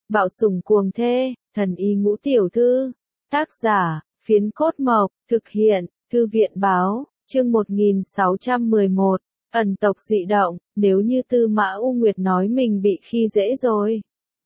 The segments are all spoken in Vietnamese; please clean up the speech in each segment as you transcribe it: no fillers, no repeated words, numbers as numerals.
Bạo sủng cuồng thê, thần y ngũ tiểu thư. Tác giả, Phiến Cốt Mộc, thực hiện, Thư viện báo, chương 1611, ẩn tộc dị động, nếu như Tư Mã U Nguyệt nói mình bị khi dễ rồi.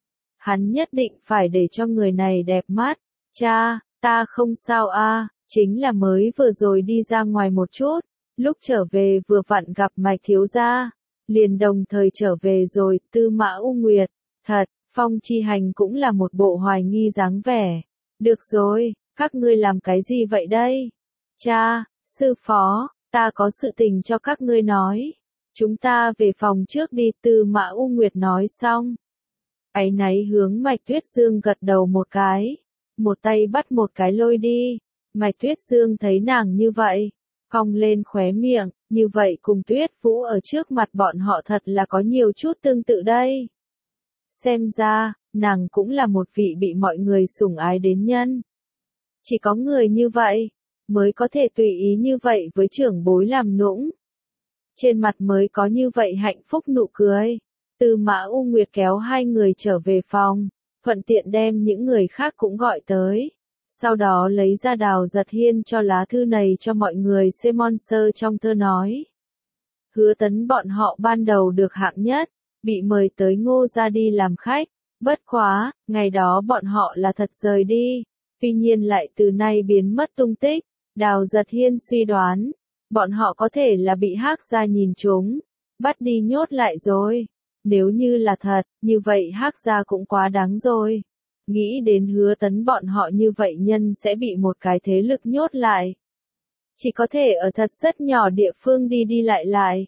Hắn nhất định phải để cho người này đẹp mắt. Cha, ta không sao a, chính là mới vừa rồi đi ra ngoài một chút, lúc trở về vừa vặn gặp Mạch thiếu gia, liền đồng thời trở về rồi. Tư Mã U Nguyệt, thật, Phong Chi Hành cũng là một bộ hoài nghi dáng vẻ. Được rồi, các ngươi làm cái gì vậy đây? Cha, sư phó, ta có sự tình cho các ngươi nói. Chúng ta về phòng trước đi. Tư Mã U Nguyệt nói xong, áy náy hướng Mạch Tuyết Dương gật đầu một cái, một tay bắt một cái lôi đi. Mạch Tuyết Dương thấy nàng như vậy, cong lên khóe miệng, như vậy cùng Tuyết Vũ ở trước mặt bọn họ thật là có nhiều chút tương tự đây. Xem ra, nàng cũng là một vị bị mọi người sủng ái đến nhân. Chỉ có người như vậy, mới có thể tùy ý như vậy với trưởng bối làm nũng. Trên mặt mới có như vậy hạnh phúc nụ cười. Tư Mã U Nguyệt kéo hai người trở về phòng, thuận tiện đem những người khác cũng gọi tới. Sau đó lấy ra Đào Giật Hiên cho lá thư này cho mọi người xem. Sơ trong thơ nói, Hứa Tấn bọn họ ban đầu được hạng nhất, bị mời tới Ngô gia đi làm khách, bất quá, ngày đó bọn họ là thật rời đi, tuy nhiên lại từ nay biến mất tung tích. Đào Giật Hiên suy đoán, bọn họ có thể là bị Hắc gia nhìn trúng, bắt đi nhốt lại rồi. Nếu như là thật, như vậy Hắc gia cũng quá đáng rồi. Nghĩ đến Hứa Tấn bọn họ như vậy nhân sẽ bị một cái thế lực nhốt lại. Chỉ có thể ở thật rất nhỏ địa phương đi đi lại lại.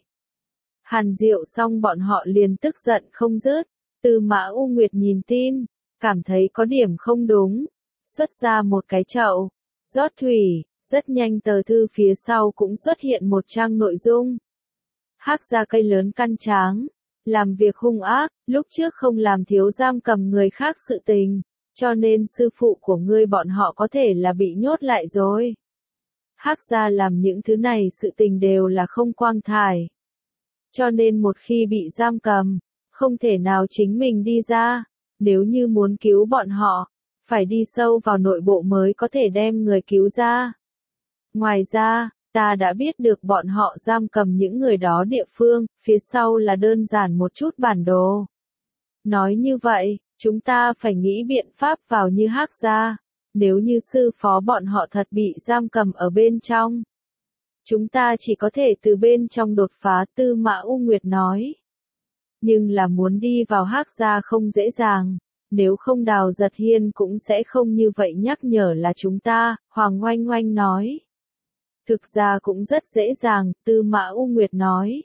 Hàn Diệu xong bọn họ liền tức giận không dứt. Tư Mã U Nguyệt nhìn tin, cảm thấy có điểm không đúng. Xuất ra một cái chậu, rót thủy, rất nhanh tờ thư phía sau cũng xuất hiện một trang nội dung. Hắc gia cây lớn căn tráng, làm việc hung ác, lúc trước không làm thiếu giam cầm người khác sự tình, cho nên sư phụ của ngươi bọn họ có thể là bị nhốt lại rồi. Hắc gia làm những thứ này sự tình đều là không quang thải. Cho nên một khi bị giam cầm, không thể nào chính mình đi ra, nếu như muốn cứu bọn họ, phải đi sâu vào nội bộ mới có thể đem người cứu ra. Ngoài ra, ta đã biết được bọn họ giam cầm những người đó địa phương, phía sau là đơn giản một chút bản đồ. Nói như vậy, chúng ta phải nghĩ biện pháp vào như Hắc gia, nếu như sư phó bọn họ thật bị giam cầm ở bên trong. Chúng ta chỉ có thể từ bên trong đột phá. Tư Mã U Nguyệt nói. Nhưng là muốn đi vào Hắc gia không dễ dàng, nếu không Đào Giật Hiên cũng sẽ không như vậy nhắc nhở là chúng ta. Hoàng Oanh Oanh nói. Thực ra cũng rất dễ dàng, Tư Mã U Nguyệt nói.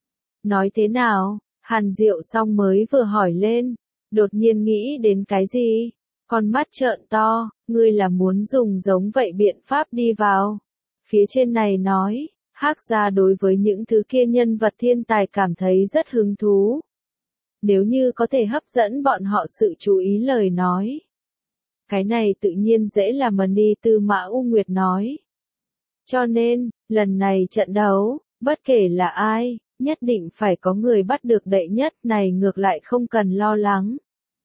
Nói thế nào? Hàn Diệu xong mới vừa hỏi lên, đột nhiên nghĩ đến cái gì? Con mắt trợn to, ngươi là muốn dùng giống vậy biện pháp đi vào. Phía trên này nói, Hắc gia đối với những thứ kia nhân vật thiên tài cảm thấy rất hứng thú. Nếu như có thể hấp dẫn bọn họ sự chú ý lời nói. Cái này tự nhiên dễ làm đi. Tư Mã U Nguyệt nói. Cho nên, lần này trận đấu, bất kể là ai, nhất định phải có người bắt được đệ nhất. Này ngược lại không cần lo lắng.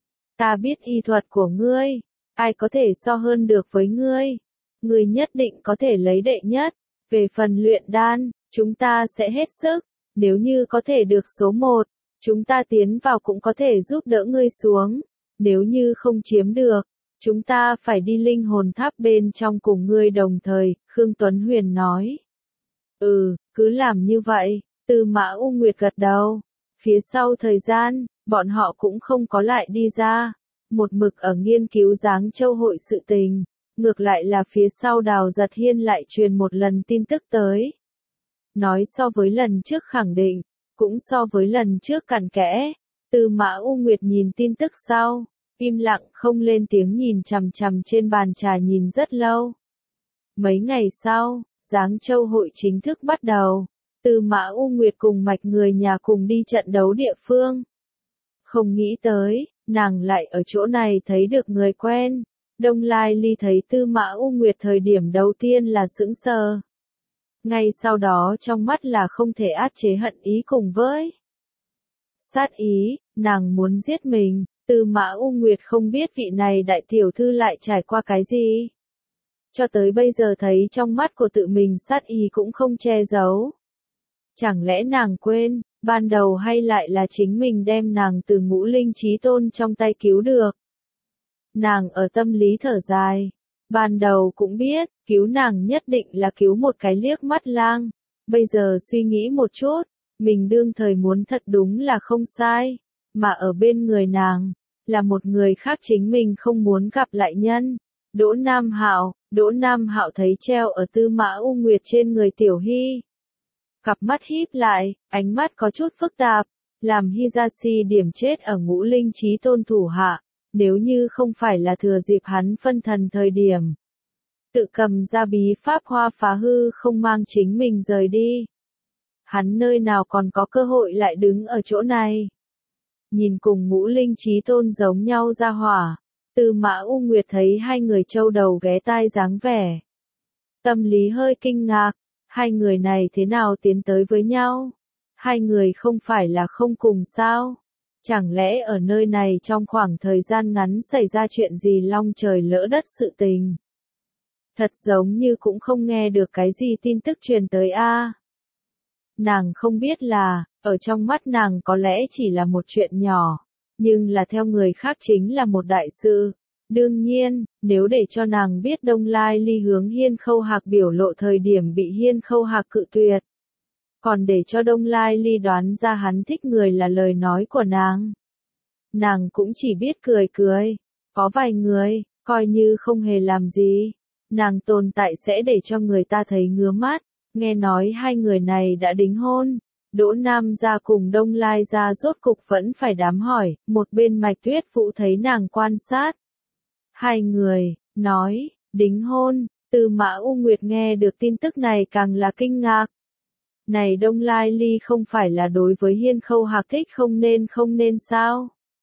Ta biết y thuật của ngươi, ai có thể so hơn được với ngươi. Ngươi nhất định có thể lấy đệ nhất. Về phần luyện đan, chúng ta sẽ hết sức. Nếu như có thể được số 1, chúng ta tiến vào cũng có thể giúp đỡ ngươi xuống. Nếu như không chiếm được, chúng ta phải đi linh hồn tháp bên trong cùng ngươi đồng thời. Khương Tuấn Huyền nói. Cứ làm như vậy. Tư Mã U Nguyệt gật đầu. Phía sau thời gian, bọn họ cũng không có lại đi ra. Một mực ở nghiên cứu Giáng Châu hội sự tình. Ngược lại là phía sau Đào Giật Hiên lại truyền một lần tin tức tới. Nói so với lần trước khẳng định, cũng so với lần trước cặn kẽ. Tư Mã U Nguyệt nhìn tin tức sau, im lặng không lên tiếng nhìn chằm chằm trên bàn trà nhìn rất lâu. Mấy ngày sau, Giáng Châu hội chính thức bắt đầu. Tư Mã U Nguyệt cùng Mạch người nhà cùng đi trận đấu địa phương. Không nghĩ tới, nàng lại ở chỗ này thấy được người quen. Đông Lai Ly thấy Tư Mã U Nguyệt thời điểm đầu tiên là sững sờ. Ngay sau đó trong mắt là không thể áp chế hận ý cùng với sát ý, nàng muốn giết mình. Tư Mã U Nguyệt không biết vị này đại tiểu thư lại trải qua cái gì. Cho tới bây giờ thấy trong mắt của tự mình sát ý cũng không che giấu. Chẳng lẽ nàng quên, ban đầu hay lại là chính mình đem nàng từ Ngũ Linh Chí Tôn trong tay cứu được. Nàng ở tâm lý thở dài. Ban đầu cũng biết, cứu nàng nhất định là cứu một cái liếc mắt lang. Bây giờ suy nghĩ một chút, mình đương thời muốn thật đúng là không sai. Mà ở bên người nàng, là một người khác chính mình không muốn gặp lại nhân. Đỗ Nam Hạo thấy treo ở Tư Mã U Nguyệt trên người Tiểu Hy. Cặp mắt híp lại, ánh mắt có chút phức tạp, làm Hisashi điểm chết ở Ngũ Linh Chí Tôn thủ hạ, nếu như không phải là thừa dịp hắn phân thần thời điểm. Tự cầm ra bí pháp hoa phá hư không mang chính mình rời đi. Hắn nơi nào còn có cơ hội lại đứng ở chỗ này. Nhìn cùng Ngũ Linh Chí Tôn giống nhau ra hỏa, Tư Mã U Nguyệt thấy hai người châu đầu ghé tai dáng vẻ. Tâm lý hơi kinh ngạc, hai người này thế nào tiến tới với nhau? Hai người không phải là không cùng sao? Chẳng lẽ ở nơi này trong khoảng thời gian ngắn xảy ra chuyện gì long trời lỡ đất sự tình? Thật giống như cũng không nghe được cái gì tin tức truyền tới a. Nàng không biết là, ở trong mắt nàng có lẽ chỉ là một chuyện nhỏ, nhưng là theo người khác chính là một đại sự. Đương nhiên, nếu để cho nàng biết Đông Lai Ly hướng Hiên Khâu Hạc biểu lộ thời điểm bị Hiên Khâu Hạc cự tuyệt. Còn để cho Đông Lai Ly đoán ra hắn thích người là lời nói của nàng. Nàng cũng chỉ biết cười cười. Có vài người, coi như không hề làm gì. Nàng tồn tại sẽ để cho người ta thấy ngứa mắt. Nghe nói hai người này đã đính hôn. Đỗ Nam gia cùng Đông Lai gia rốt cục vẫn phải đám hỏi. Một bên Mạch Tuyết Vũ thấy nàng quan sát. Hai người, nói, đính hôn. Tư Mã U Nguyệt nghe được tin tức này càng là kinh ngạc. Này Đông Lai Ly không phải là đối với Hiên Khâu Hạc thích không nên sao?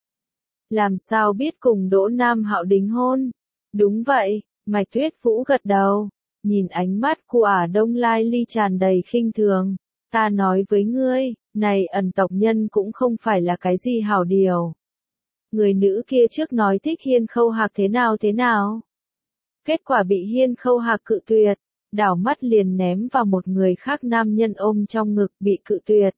Làm sao biết cùng Đỗ Nam Hạo đính hôn? Đúng vậy, Mạch Tuyết Vũ gật đầu, nhìn ánh mắt của Đông Lai Ly tràn đầy khinh thường. Ta nói với ngươi, này ẩn tộc nhân cũng không phải là cái gì hảo điều. Người nữ kia trước nói thích Hiên Khâu Hạc thế nào? Kết quả bị Hiên Khâu Hạc cự tuyệt. Đảo mắt liền ném vào một người khác nam nhân ôm trong ngực bị cự tuyệt.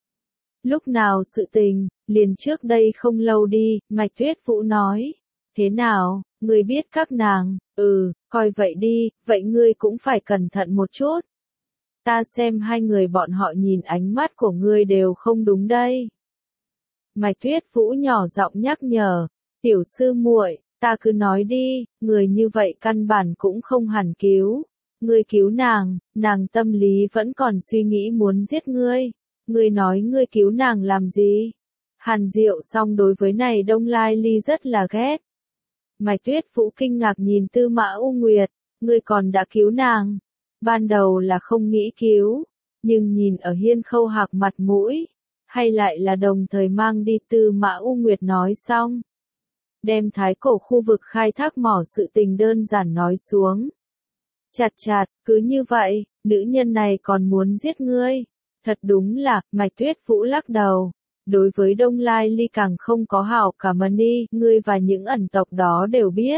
Lúc nào sự tình, liền trước đây không lâu đi, Mạch Tuyết Vũ nói. Thế nào, ngươi biết các nàng, coi vậy đi, vậy ngươi cũng phải cẩn thận một chút. Ta xem hai người bọn họ nhìn ánh mắt của ngươi đều không đúng đây. Mạch Tuyết Vũ nhỏ giọng nhắc nhở, tiểu sư muội, ta cứ nói đi, người như vậy căn bản cũng không hẳn cứu. Ngươi cứu nàng tâm lý vẫn còn suy nghĩ muốn giết ngươi. Ngươi nói ngươi cứu nàng làm gì? Hàn Diệu song đối với này Đông Lai Ly rất là ghét. Mạch Tuyết Vũ kinh ngạc nhìn Tư Mã U Nguyệt, ngươi còn đã cứu nàng. Ban đầu là không nghĩ cứu, nhưng nhìn ở Hiên Khâu Hạc mặt mũi, hay lại là đồng thời mang đi. Tư Mã U Nguyệt nói xong. Đem Thái Cổ khu vực khai thác mỏ sự tình đơn giản nói xuống. Chặt, cứ như vậy, nữ nhân này còn muốn giết ngươi. Thật đúng là, Mạch Tuyết Vũ lắc đầu. Đối với Đông Lai Ly càng không có hảo cảm đi, ngươi và những ẩn tộc đó đều biết.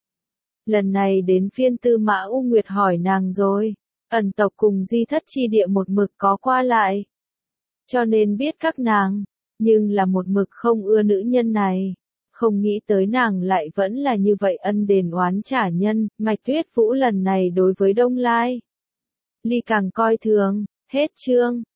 Lần này đến phiên Tư Mã U Nguyệt hỏi nàng rồi. Ẩn tộc cùng Di Thất chi địa một mực có qua lại. Cho nên biết các nàng, nhưng là một mực không ưa nữ nhân này. Không nghĩ tới nàng lại vẫn là như vậy ân đền oán trả nhân. Mạch Tuyết Vũ lần này đối với Đông Lai Ly càng coi thường. Hết chương.